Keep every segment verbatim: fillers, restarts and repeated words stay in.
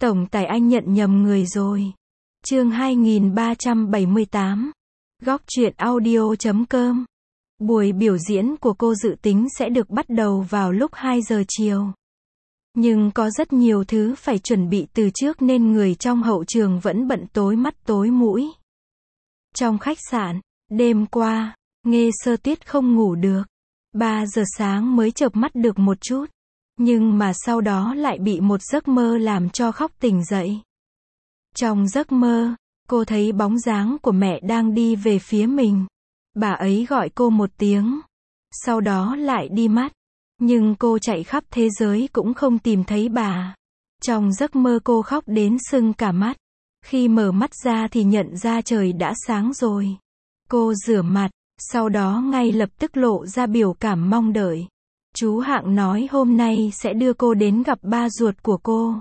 Tổng tài anh nhận nhầm người rồi. Chương hai nghìn ba trăm bảy mươi tám. Góc truyện audio chấm com. Buổi biểu diễn của cô dự tính sẽ được bắt đầu vào lúc hai giờ chiều. Nhưng có rất nhiều thứ phải chuẩn bị từ trước nên người trong hậu trường vẫn bận tối mắt tối mũi. Trong khách sạn, đêm qua, Nghê Sơ Tuyết không ngủ được. ba giờ sáng mới chợp mắt được một chút. Nhưng mà sau đó lại bị một giấc mơ làm cho khóc tỉnh dậy. Trong giấc mơ, cô thấy bóng dáng của mẹ đang đi về phía mình. Bà ấy gọi cô một tiếng. Sau đó lại đi mất. Nhưng cô chạy khắp thế giới cũng không tìm thấy bà. Trong giấc mơ cô khóc đến sưng cả mắt. Khi mở mắt ra thì nhận ra trời đã sáng rồi. Cô rửa mặt, sau đó ngay lập tức lộ ra biểu cảm mong đợi. Chú Hạng nói hôm nay sẽ đưa cô đến gặp ba ruột của cô.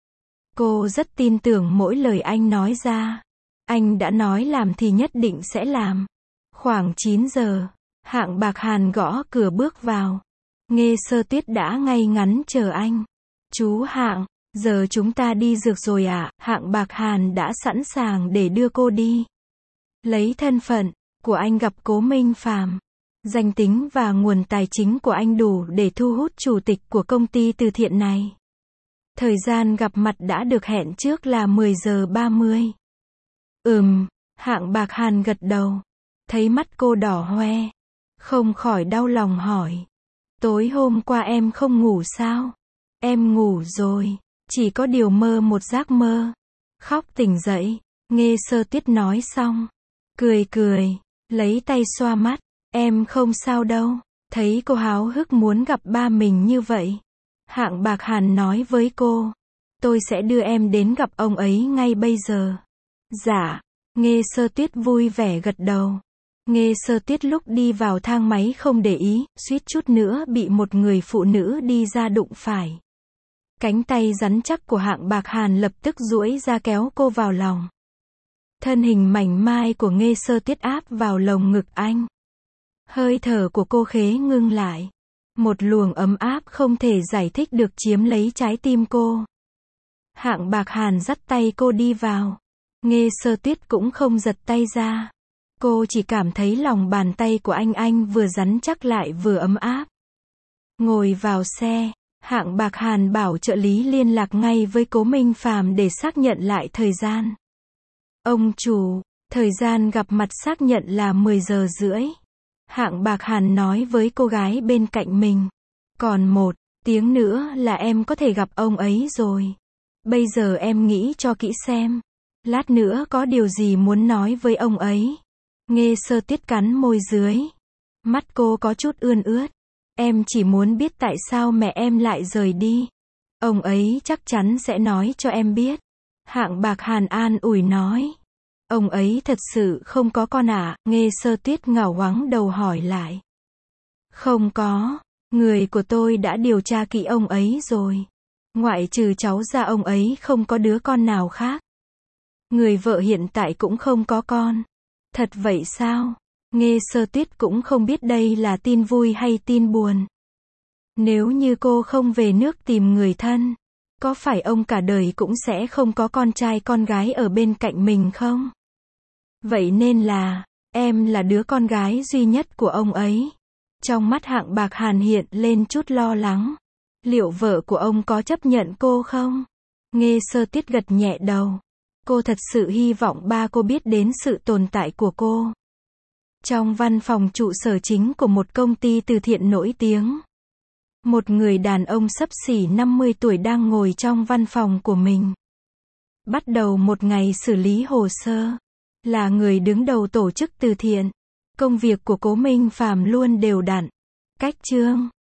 Cô rất tin tưởng mỗi lời anh nói ra. Anh đã nói làm thì nhất định sẽ làm. Khoảng chín giờ, Hạng Bạc Hàn gõ cửa bước vào. Nghê Sơ Tuyết đã ngay ngắn chờ anh. Chú Hạng, giờ chúng ta đi dược rồi ạ. À? Hạng Bạc Hàn đã sẵn sàng để đưa cô đi. Lấy thân phận của anh gặp Cố Minh Phàm, danh tính và nguồn tài chính của anh đủ để thu hút chủ tịch của công ty từ thiện này. Thời gian gặp mặt đã được hẹn trước là mười giờ ba mươi. Ừm, Hạng Bạc Hàn gật đầu. Thấy mắt cô đỏ hoe, không khỏi đau lòng hỏi. Tối hôm qua em không ngủ sao? Em ngủ rồi, chỉ có điều mơ một giấc mơ. Khóc tỉnh dậy, Nghê Sơ Tuyết nói xong. Cười cười, lấy tay xoa mắt. Em không sao đâu. Thấy cô háo hức muốn gặp ba mình như vậy. Hạng Bạc Hàn nói với cô. Tôi sẽ đưa em đến gặp ông ấy ngay bây giờ. Dạ. Nghê Sơ Tuyết vui vẻ gật đầu. Nghê Sơ Tuyết lúc đi vào thang máy không để ý, suýt chút nữa bị một người phụ nữ đi ra đụng phải. Cánh tay rắn chắc của Hạng Bạc Hàn lập tức duỗi ra kéo cô vào lòng. Thân hình mảnh mai của Nghê Sơ Tuyết áp vào lồng ngực anh. Hơi thở của cô khế ngưng lại. Một luồng ấm áp không thể giải thích được chiếm lấy trái tim cô. Hạng Bạc Hàn dắt tay cô đi vào. Nghê Sơ Tuyết cũng không giật tay ra. Cô chỉ cảm thấy lòng bàn tay của anh anh vừa rắn chắc lại vừa ấm áp. Ngồi vào xe, Hạng Bạc Hàn bảo trợ lý liên lạc ngay với Cố Minh Phàm để xác nhận lại thời gian. Ông chủ, thời gian gặp mặt xác nhận là mười giờ rưỡi. Hạng Bạc Hàn nói với cô gái bên cạnh mình. Còn một tiếng nữa là em có thể gặp ông ấy rồi. Bây giờ em nghĩ cho kỹ xem. Lát nữa có điều gì muốn nói với ông ấy. Nghê Sơ Tuyết cắn môi dưới. Mắt cô có chút ươn ướt. Em chỉ muốn biết tại sao mẹ em lại rời đi. Ông ấy chắc chắn sẽ nói cho em biết. Hạng Bạc Hàn an ủi nói. Ông ấy thật sự không có con à? Nghê Sơ Tuyết ngảo ngoáng đầu hỏi lại. Không có. Người của tôi đã điều tra kỹ ông ấy rồi. Ngoại trừ cháu ra ông ấy không có đứa con nào khác. Người vợ hiện tại cũng không có con. Thật vậy sao? Nghê Sơ Tuyết cũng không biết đây là tin vui hay tin buồn. Nếu như cô không về nước tìm người thân, có phải ông cả đời cũng sẽ không có con trai con gái ở bên cạnh mình không? Vậy nên là, em là đứa con gái duy nhất của ông ấy. Trong mắt Hạng Bạc Hàn hiện lên chút lo lắng. Liệu vợ của ông có chấp nhận cô không? Nghê Sơ Tuyết gật nhẹ đầu. Cô thật sự hy vọng ba cô biết đến sự tồn tại của cô. Trong văn phòng trụ sở chính của một công ty từ thiện nổi tiếng. Một người đàn ông xấp xỉ năm mươi tuổi đang ngồi trong văn phòng của mình. Bắt đầu một ngày xử lý hồ sơ. Là người đứng đầu tổ chức từ thiện. Công việc của Cố Minh Phàm luôn đều đặn. Cách chương.